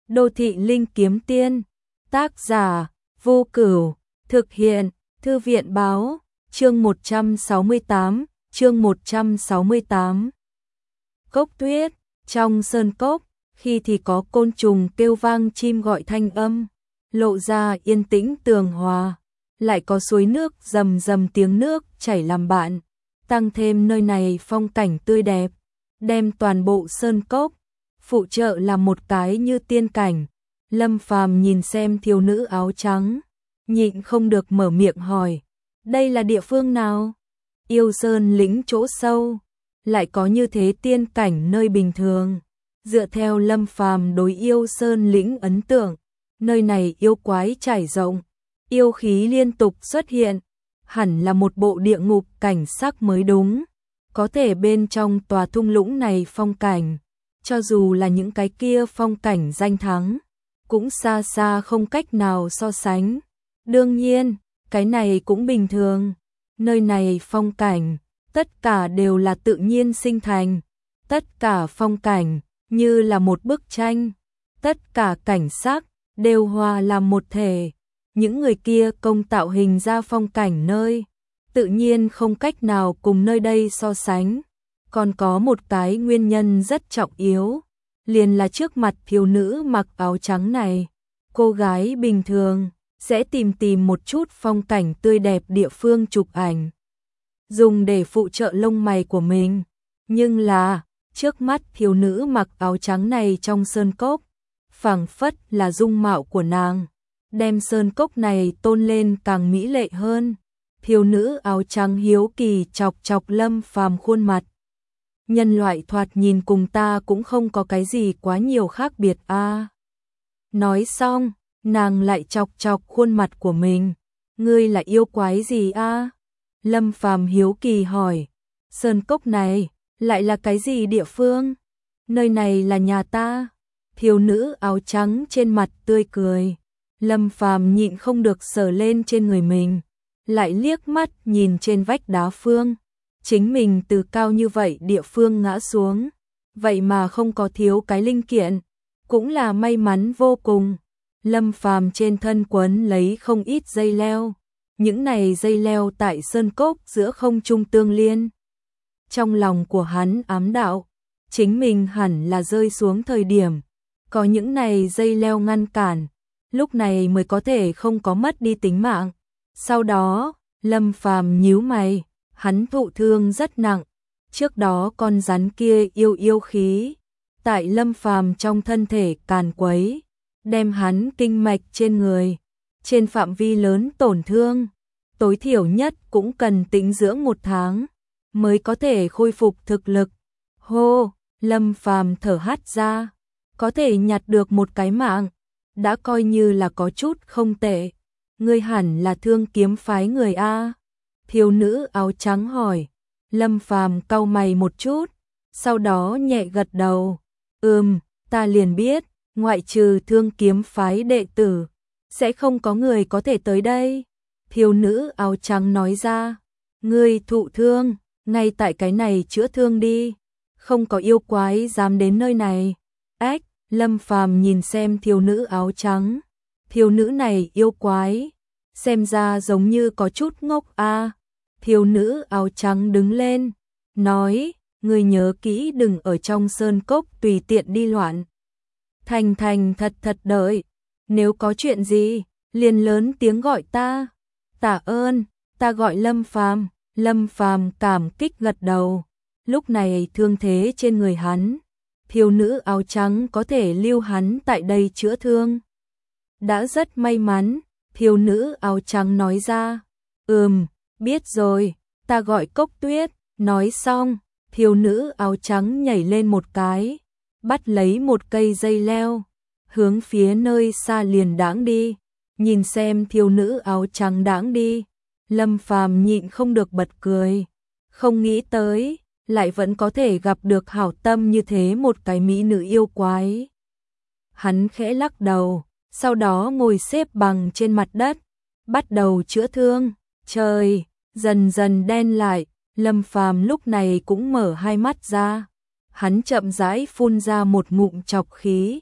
Đô thị linh kiếm tiên, tác giả Vô Cửu, thực hiện Thư viện báo, chương 168. Cốc tuyết, trong sơn cốc, khi thì có côn trùng kêu vang chim gọi thanh âm, lộ ra yên tĩnh tường hòa, lại có suối nước rầm rầm tiếng nước chảy làm bạn, tăng thêm nơi này phong cảnh tươi đẹp, đem toàn bộ sơn cốc phụ trợ làm một cái như tiên cảnh. Lâm Phàm nhìn xem thiếu nữ áo trắng, nhịn không được mở miệng hỏi, đây là địa phương nào? Yêu sơn lĩnh chỗ sâu, lại có như thế tiên cảnh nơi bình thường. Dựa theo Lâm Phàm đối yêu sơn lĩnh ấn tượng, nơi này yêu quái trải rộng, yêu khí liên tục xuất hiện, hẳn là một bộ địa ngục cảnh sắc mới đúng. Có thể bên trong tòa thung lũng này phong cảnh, cho dù là những cái kia phong cảnh danh thắng, cũng xa xa không cách nào so sánh. Đương nhiên, cái này cũng bình thường. Nơi này phong cảnh, tất cả đều là tự nhiên sinh thành. Tất cả phong cảnh, như là một bức tranh. Tất cả cảnh sắc, đều hòa làm một thể. Những người kia công tạo hình ra phong cảnh nơi, tự nhiên không cách nào cùng nơi đây so sánh. Còn có một cái nguyên nhân rất trọng yếu, liền là trước mặt thiếu nữ mặc áo trắng này. Cô gái bình thường sẽ tìm một chút phong cảnh tươi đẹp địa phương chụp ảnh, dùng để phụ trợ lông mày của mình. Nhưng là, trước mắt thiếu nữ mặc áo trắng này trong sơn cốc, phảng phất là dung mạo của nàng, đem sơn cốc này tôn lên càng mỹ lệ hơn. Thiếu nữ áo trắng hiếu kỳ chọc chọc Lâm Phàm khuôn mặt. Nhân loại thoạt nhìn cùng ta cũng không có cái gì quá nhiều khác biệt a. Nói xong, nàng lại chọc chọc khuôn mặt của mình. Ngươi là yêu quái gì a? Lâm Phàm hiếu kỳ hỏi. Sơn cốc này lại là cái gì địa phương? Nơi này là nhà ta. Thiếu nữ áo trắng trên mặt tươi cười. Lâm Phàm nhịn không được sờ lên trên người mình, lại liếc mắt nhìn trên vách đá phương. Chính mình từ cao như vậy địa phương ngã xuống, vậy mà không có thiếu cái linh kiện, cũng là may mắn vô cùng. Lâm Phàm trên thân quấn lấy không ít dây leo, những này dây leo tại sơn cốc giữa không trung tương liên. Trong lòng của hắn ám đạo, chính mình hẳn là rơi xuống thời điểm, có những này dây leo ngăn cản, lúc này mới có thể không có mất đi tính mạng. Sau đó, Lâm Phàm nhíu mày, hắn thụ thương rất nặng, trước đó con rắn kia yêu khí, tại Lâm Phàm trong thân thể càn quấy, đem hắn kinh mạch trên người, trên phạm vi lớn tổn thương, tối thiểu nhất cũng cần tĩnh dưỡng 1 tháng, mới có thể khôi phục thực lực. Hô, Lâm Phàm thở hắt ra, có thể nhặt được một cái mạng, đã coi như là có chút không tệ. Ngươi hẳn là Thương Kiếm phái người a? Thiếu nữ áo trắng hỏi. Lâm Phàm cau mày một chút, sau đó nhẹ gật đầu. Ta liền biết, ngoại trừ Thương Kiếm phái đệ tử, sẽ không có người có thể tới đây. Thiếu nữ áo trắng nói ra. Ngươi thụ thương, ngay tại cái này chữa thương đi, không có yêu quái dám đến nơi này. Ách, Lâm Phàm nhìn xem thiếu nữ áo trắng. Thiếu nữ này yêu quái, xem ra giống như có chút ngốc a. Thiếu nữ áo trắng đứng lên, nói, ngươi nhớ kỹ đừng ở trong sơn cốc tùy tiện đi loạn. Thành thật đợi, nếu có chuyện gì, liền lớn tiếng gọi ta. Tạ ơn, ta gọi Lâm Phàm. Lâm Phàm cảm kích gật đầu. Lúc này thương thế trên người hắn, thiếu nữ áo trắng có thể lưu hắn tại đây chữa thương, đã rất may mắn. Thiếu nữ áo trắng nói ra. Biết rồi, ta gọi Cốc Tuyết. Nói xong, thiếu nữ áo trắng nhảy lên một cái, bắt lấy một cây dây leo, hướng phía nơi xa liền đãng đi. Nhìn xem thiếu nữ áo trắng đãng đi, Lâm Phàm nhịn không được bật cười. Không nghĩ tới, lại vẫn có thể gặp được hảo tâm như thế một cái mỹ nữ yêu quái. Hắn khẽ lắc đầu, sau đó ngồi xếp bằng trên mặt đất, bắt đầu chữa thương. Trời dần dần đen lại, Lâm Phàm lúc này cũng mở hai mắt ra. Hắn chậm rãi phun ra một ngụm trọc khí,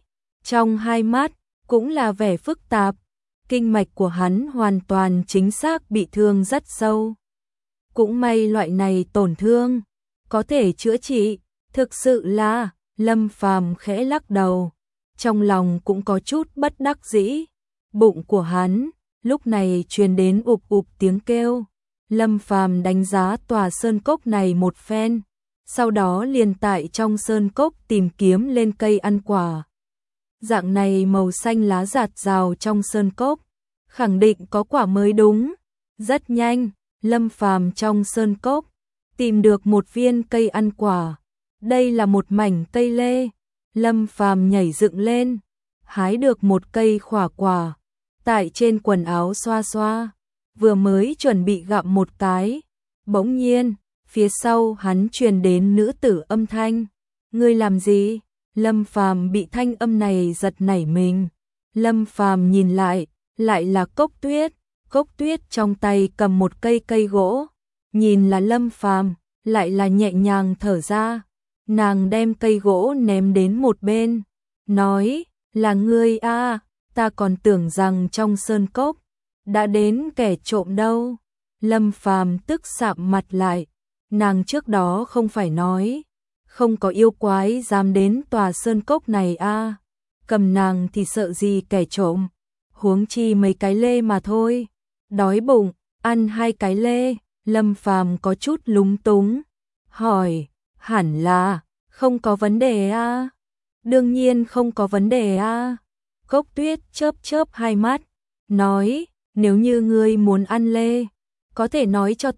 trong hai mắt cũng là vẻ phức tạp. Kinh mạch của hắn hoàn toàn chính xác bị thương rất sâu. Cũng may loại này tổn thương có thể chữa trị, thực sự là, Lâm Phàm khẽ lắc đầu, trong lòng cũng có chút bất đắc dĩ. Bụng của hắn lúc này truyền đến ụp ụp tiếng kêu. Lâm Phàm đánh giá tòa sơn cốc này một phen, sau đó liền tại trong sơn cốc tìm kiếm lên cây ăn quả. Dạng này màu xanh lá rạt rào trong sơn cốc, khẳng định có quả mới đúng. Rất nhanh, Lâm Phàm trong sơn cốc tìm được một viên cây ăn quả. Đây là một mảnh cây lê. Lâm Phàm nhảy dựng lên, hái được một cây khỏa quả, tại trên quần áo xoa xoa, vừa mới chuẩn bị gặm một cái, bỗng nhiên, phía sau hắn truyền đến nữ tử âm thanh. Ngươi làm gì? Lâm Phàm bị thanh âm này giật nảy mình. Lâm Phàm nhìn lại là Cốc Tuyết. Cốc Tuyết trong tay cầm một cây gỗ, nhìn là Lâm Phàm, lại là nhẹ nhàng thở ra. Nàng đem cây gỗ ném đến một bên, nói, là ngươi a, ta còn tưởng rằng trong sơn cốc đã đến kẻ trộm đâu. Lâm Phàm tức sạm mặt lại, nàng trước đó không phải nói, không có yêu quái dám đến tòa sơn cốc này a, cầm nàng thì sợ gì kẻ trộm, huống chi mấy cái lê mà thôi. Đói bụng, ăn 2 cái lê. Lâm Phàm có chút lúng túng, hỏi, hẳn là không có vấn đề a. Đương nhiên không có vấn đề a. Cốc Tuyết chớp chớp hai mắt, nói, nếu như ngươi muốn ăn lê, có thể nói cho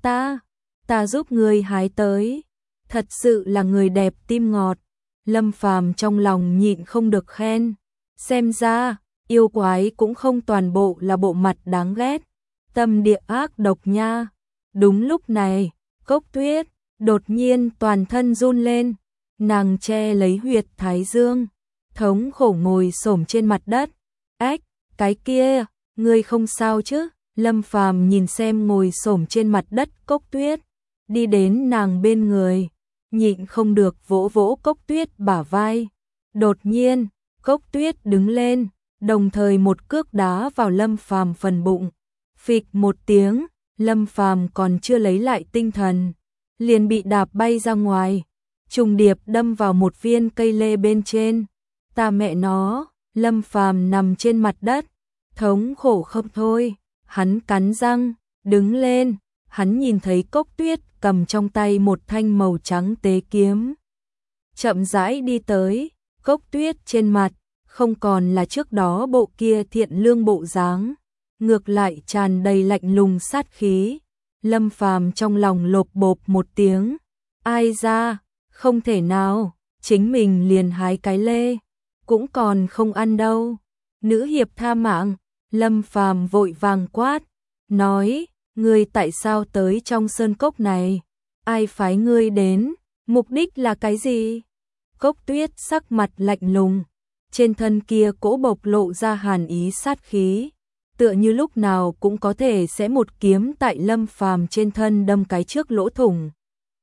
ta giúp ngươi hái tới. Thật sự là người đẹp tim ngọt. Lâm Phàm trong lòng nhịn không được khen, xem ra yêu quái cũng không toàn bộ là bộ mặt đáng ghét, tâm địa ác độc nha. Đúng lúc này, Cốc Tuyết đột nhiên toàn thân run lên, nàng che lấy huyệt thái dương, thống khổ ngồi xổm trên mặt đất. Ách, cái kia, ngươi không sao chứ? Lâm Phàm nhìn xem ngồi xổm trên mặt đất Cốc Tuyết, đi đến nàng bên người, nhịn không được vỗ vỗ Cốc Tuyết bả vai. Đột nhiên, Cốc Tuyết đứng lên, đồng thời một cước đá vào Lâm Phàm phần bụng. Phịch một tiếng, Lâm Phàm còn chưa lấy lại tinh thần, liền bị đạp bay ra ngoài, trùng điệp đâm vào một viên cây lê bên trên. Ta mẹ nó, Lâm Phàm nằm trên mặt đất, thống khổ không thôi, hắn cắn răng, đứng lên, hắn nhìn thấy Cốc Tuyết cầm trong tay một thanh màu trắng tế kiếm. Chậm rãi đi tới, Cốc Tuyết trên mặt không còn là trước đó bộ kia thiện lương bộ dáng, ngược lại tràn đầy lạnh lùng sát khí. Lâm Phàm trong lòng lộp bộp một tiếng, ai ra, không thể nào, chính mình liền hái cái lê, cũng còn không ăn đâu. Nữ hiệp tha mạng. Lâm Phàm vội vàng quát, nói, ngươi tại sao tới trong sơn cốc này? Ai phái ngươi đến? Mục đích là cái gì? Cốc Tuyết sắc mặt lạnh lùng, trên thân kia cỗ bộc lộ ra hàn ý sát khí, tựa như lúc nào cũng có thể sẽ một kiếm tại Lâm Phàm trên thân đâm cái trước lỗ thủng.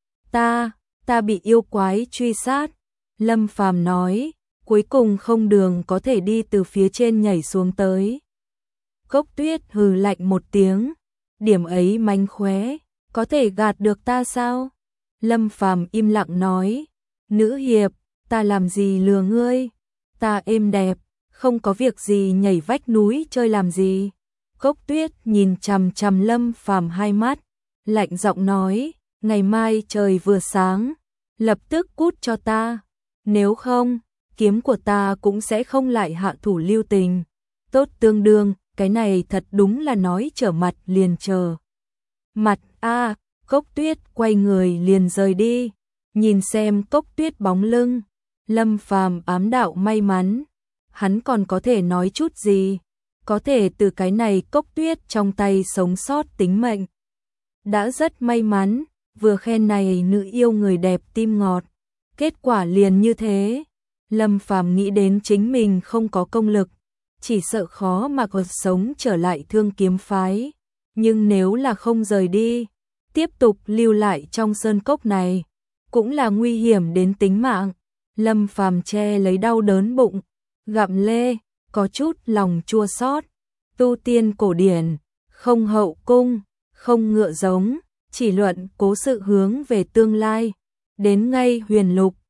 Ta bị yêu quái truy sát. Lâm Phàm nói, cuối cùng không đường có thể đi từ phía trên nhảy xuống tới. Cốc Tuyết hừ lạnh một tiếng, điểm ấy mánh khóe, có thể gạt được ta sao? Lâm Phàm im lặng nói, nữ hiệp, ta làm gì lừa ngươi? Ta êm đẹp, không có việc gì nhảy vách núi chơi làm gì? Cốc Tuyết nhìn chằm chằm Lâm Phàm hai mắt, lạnh giọng nói, ngày mai trời vừa sáng, lập tức cút cho ta, nếu không, kiếm của ta cũng sẽ không lại hạ thủ lưu tình. Tốt tương đương, cái này thật đúng là nói trở mặt liền chờ mặt a. Cốc Tuyết quay người liền rời đi, nhìn xem Cốc Tuyết bóng lưng, Lâm Phàm ám đạo may mắn, hắn còn có thể nói chút gì, có thể từ cái này Cốc Tuyết trong tay sống sót tính mệnh, đã rất may mắn. Vừa khen này nữ yêu người đẹp tim ngọt, kết quả liền như thế. Lâm Phàm nghĩ đến chính mình không có công lực, chỉ sợ khó mà còn sống trở lại Thương Kiếm phái, nhưng nếu là không rời đi, tiếp tục lưu lại trong sơn cốc này, cũng là nguy hiểm đến tính mạng. Lâm Phàm che lấy đau đớn bụng, gặm lê, có chút lòng chua xót. Tu tiên cổ điển, không hậu cung, không ngựa giống, chỉ luận cố sự hướng về tương lai. Đến ngay huyền lục,